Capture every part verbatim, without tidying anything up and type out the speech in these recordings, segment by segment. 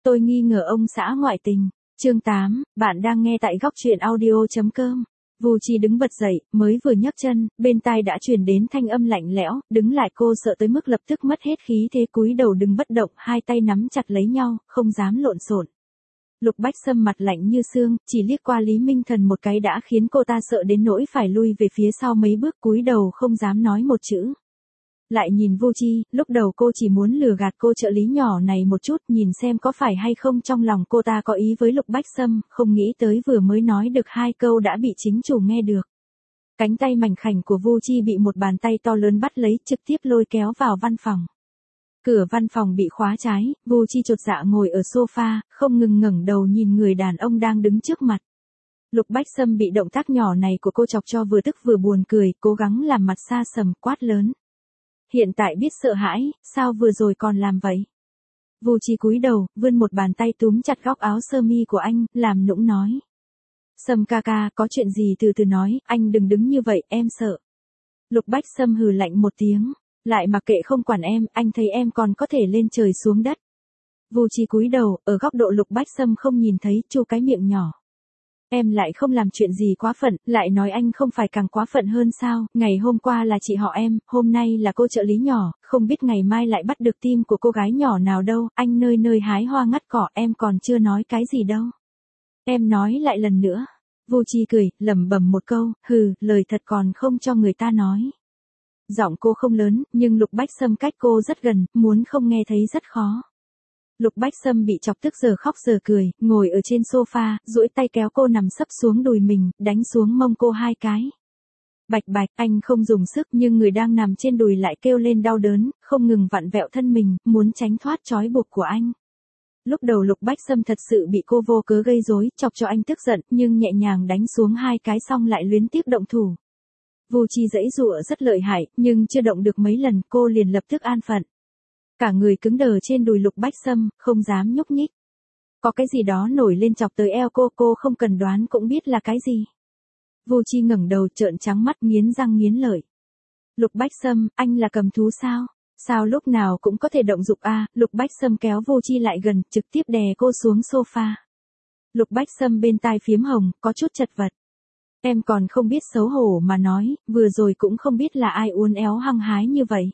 Tôi nghi ngờ ông xã ngoại tình. Chương tám, bạn đang nghe tại góc truyện audio chấm com. Vu Chi đứng bật dậy, mới vừa nhấc chân, bên tai đã truyền đến thanh âm lạnh lẽo, đứng lại cô sợ tới mức lập tức mất hết khí thế cúi đầu đứng bất động, hai tay nắm chặt lấy nhau, không dám lộn xộn. Lục Bách Sâm mặt lạnh như xương, chỉ liếc qua Lý Minh Thần một cái đã khiến cô ta sợ đến nỗi phải lui về phía sau mấy bước cúi đầu không dám nói một chữ. Lại nhìn Vu Chi, lúc đầu cô chỉ muốn lừa gạt cô trợ lý nhỏ này một chút nhìn xem có phải hay không trong lòng cô ta có ý với Lục Bách Sâm, không nghĩ tới vừa mới nói được hai câu đã bị chính chủ nghe được. Cánh tay mảnh khảnh của Vu Chi bị một bàn tay to lớn bắt lấy trực tiếp lôi kéo vào văn phòng. Cửa văn phòng bị khóa trái, Vu Chi chột dạ ngồi ở sofa, không ngừng ngẩng đầu nhìn người đàn ông đang đứng trước mặt. Lục Bách Sâm bị động tác nhỏ này của cô chọc cho vừa tức vừa buồn cười, cố gắng làm mặt xa sầm quát lớn. Hiện tại biết sợ hãi, sao vừa rồi còn làm vậy? Vu Chi cúi đầu, vươn một bàn tay túm chặt góc áo sơ mi của anh, làm nũng nói. Sâm ca ca, có chuyện gì từ từ nói, anh đừng đứng như vậy, em sợ. Lục Bách Sâm hừ lạnh một tiếng, lại mặc kệ không quản em, anh thấy em còn có thể lên trời xuống đất. Vu Chi cúi đầu, ở góc độ Lục Bách Sâm không nhìn thấy, chu cái miệng nhỏ. Em lại không làm chuyện gì quá phận, lại nói anh không phải càng quá phận hơn sao, ngày hôm qua là chị họ em, hôm nay là cô trợ lý nhỏ, không biết ngày mai lại bắt được tim của cô gái nhỏ nào đâu, anh nơi nơi hái hoa ngắt cỏ, em còn chưa nói cái gì đâu. Em nói lại lần nữa. Vu Chi cười, lẩm bẩm một câu, hừ, lời thật còn không cho người ta nói. Giọng cô không lớn, nhưng Lục Bách Sâm cách cô rất gần, muốn không nghe thấy rất khó. Lục Bách Sâm bị chọc tức giờ khóc giờ cười, ngồi ở trên sofa, duỗi tay kéo cô nằm sấp xuống đùi mình, đánh xuống mông cô hai cái. Bạch bạch, anh không dùng sức nhưng người đang nằm trên đùi lại kêu lên đau đớn, không ngừng vặn vẹo thân mình, muốn tránh thoát trói buộc của anh. Lúc đầu Lục Bách Sâm thật sự bị cô vô cớ gây rối, chọc cho anh tức giận, nhưng nhẹ nhàng đánh xuống hai cái xong lại luyến tiếc động thủ. Vu Chi giãy giụa rất lợi hại, nhưng chưa động được mấy lần, cô liền lập tức an phận. Cả người cứng đờ trên đùi Lục Bách Sâm, không dám nhúc nhích. Có cái gì đó nổi lên chọc tới eo cô, cô không cần đoán cũng biết là cái gì. Vu Chi ngẩng đầu trợn trắng mắt nghiến răng nghiến lợi. Lục Bách Sâm, anh là cầm thú sao? Sao lúc nào cũng có thể động dục à? Lục Bách Sâm kéo Vu Chi lại gần, trực tiếp đè cô xuống sofa. Lục Bách Sâm bên tai phiếm hồng, có chút chật vật. Em còn không biết xấu hổ mà nói, vừa rồi cũng không biết là ai uốn éo hăng hái như vậy.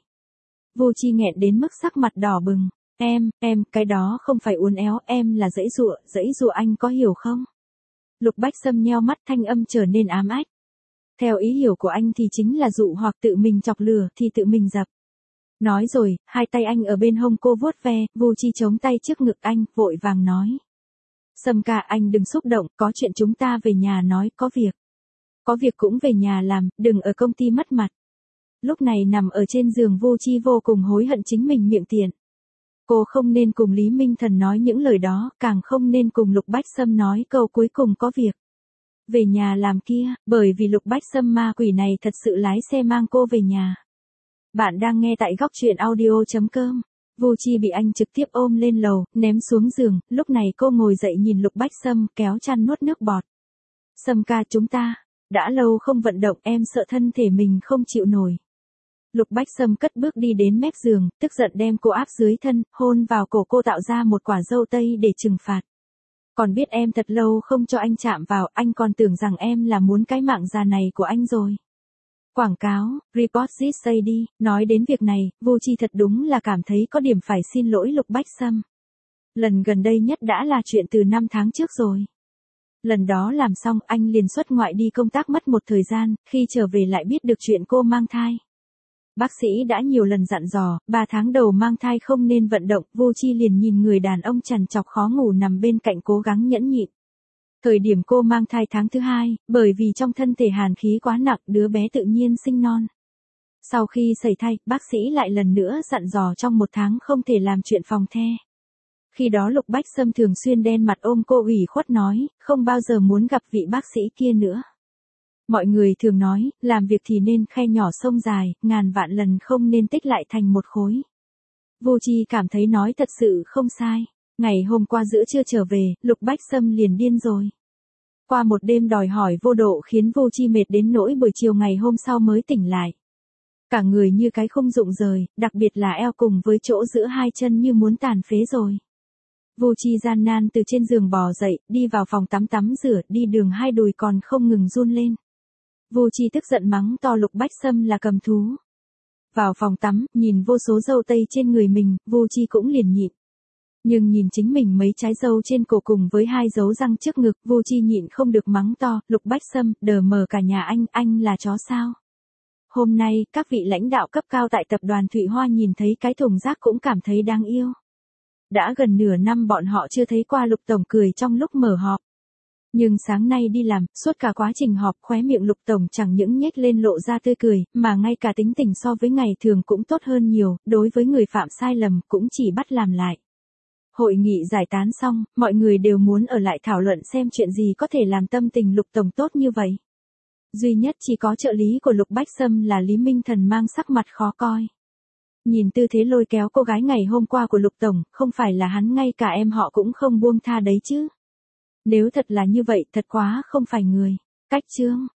Vu Chi nghẹn đến mức sắc mặt đỏ bừng. Em, em, cái đó không phải uốn éo, em là giãy giụa, giãy giụa anh có hiểu không? Lục Bách Sâm nheo mắt thanh âm trở nên ám ách. Theo ý hiểu của anh thì chính là dụ hoặc tự mình chọc lừa thì tự mình dập. Nói rồi, hai tay anh ở bên hông cô vuốt ve, Vu Chi chống tay trước ngực anh, vội vàng nói. Sâm ca anh đừng xúc động, có chuyện chúng ta về nhà nói, có việc. Có việc cũng về nhà làm, đừng ở công ty mất mặt. Lúc này nằm ở trên giường Vu Chi vô cùng hối hận chính mình miệng tiện. Cô không nên cùng Lý Minh Thần nói những lời đó, càng không nên cùng Lục Bách Sâm nói câu cuối cùng có việc. Về nhà làm kia, bởi vì Lục Bách Sâm ma quỷ này thật sự lái xe mang cô về nhà. Bạn đang nghe tại góc truyện audio chấm com. Vu Chi bị anh trực tiếp ôm lên lầu, ném xuống giường, lúc này cô ngồi dậy nhìn Lục Bách Sâm kéo chăn nuốt nước bọt. Sâm ca chúng ta, đã lâu không vận động em sợ thân thể mình không chịu nổi. Lục Bách Sâm cất bước đi đến mép giường, tức giận đem cô áp dưới thân, hôn vào cổ cô tạo ra một quả dâu tây để trừng phạt. Còn biết em thật lâu không cho anh chạm vào, anh còn tưởng rằng em là muốn cái mạng già này của anh rồi. Quảng cáo, report this say đi, nói đến việc này, Vu Chi thật đúng là cảm thấy có điểm phải xin lỗi Lục Bách Sâm. Lần gần đây nhất đã là chuyện từ năm tháng trước rồi. Lần đó làm xong anh liền xuất ngoại đi công tác mất một thời gian, khi trở về lại biết được chuyện cô mang thai. Bác sĩ đã nhiều lần dặn dò, ba tháng đầu mang thai không nên vận động, Vu Chi liền nhìn người đàn ông trằn trọc khó ngủ nằm bên cạnh cố gắng nhẫn nhịn. Thời điểm cô mang thai tháng thứ hai, bởi vì trong thân thể hàn khí quá nặng, đứa bé tự nhiên sinh non. Sau khi sẩy thai, bác sĩ lại lần nữa dặn dò trong một tháng không thể làm chuyện phòng the. Khi đó Lục Bách Sâm thường xuyên đen mặt ôm cô ủy khuất nói, không bao giờ muốn gặp vị bác sĩ kia nữa. Mọi người thường nói, làm việc thì nên khe nhỏ sông dài, ngàn vạn lần không nên tích lại thành một khối. Vu Chi cảm thấy nói thật sự không sai. Ngày hôm qua giữa trưa trở về, Lục Bách Sâm liền điên rồi. Qua một đêm đòi hỏi vô độ khiến Vu Chi mệt đến nỗi buổi chiều ngày hôm sau mới tỉnh lại. Cả người như cái không dụng rời, đặc biệt là eo cùng với chỗ giữa hai chân như muốn tàn phế rồi. Vu Chi gian nan từ trên giường bò dậy, đi vào phòng tắm tắm rửa, đi đường hai đùi còn không ngừng run lên. Vu Chi tức giận mắng to Lục Bách Sâm là cầm thú. Vào phòng tắm, nhìn vô số râu tây trên người mình, Vu Chi cũng liền nhịn. Nhưng nhìn chính mình mấy trái râu trên cổ cùng với hai dấu răng trước ngực, Vu Chi nhịn không được mắng to, Lục Bách Sâm, đờ mờ cả nhà anh, anh là chó sao? Hôm nay, các vị lãnh đạo cấp cao tại tập đoàn Thụy Hoa nhìn thấy cái thùng rác cũng cảm thấy đáng yêu. Đã gần nửa năm bọn họ chưa thấy qua Lục Tổng cười trong lúc mở họp. Nhưng sáng nay đi làm, suốt cả quá trình họp khóe miệng Lục Tổng chẳng những nhếch lên lộ ra tươi cười, mà ngay cả tính tình so với ngày thường cũng tốt hơn nhiều, đối với người phạm sai lầm cũng chỉ bắt làm lại. Hội nghị giải tán xong, mọi người đều muốn ở lại thảo luận xem chuyện gì có thể làm tâm tình Lục Tổng tốt như vậy. Duy nhất chỉ có trợ lý của Lục Bách Sâm là Lý Minh Thần mang sắc mặt khó coi. Nhìn tư thế lôi kéo cô gái ngày hôm qua của Lục Tổng, không phải là hắn ngay cả em họ cũng không buông tha đấy chứ. Nếu thật là như vậy thật quá không phải người. Cách chương.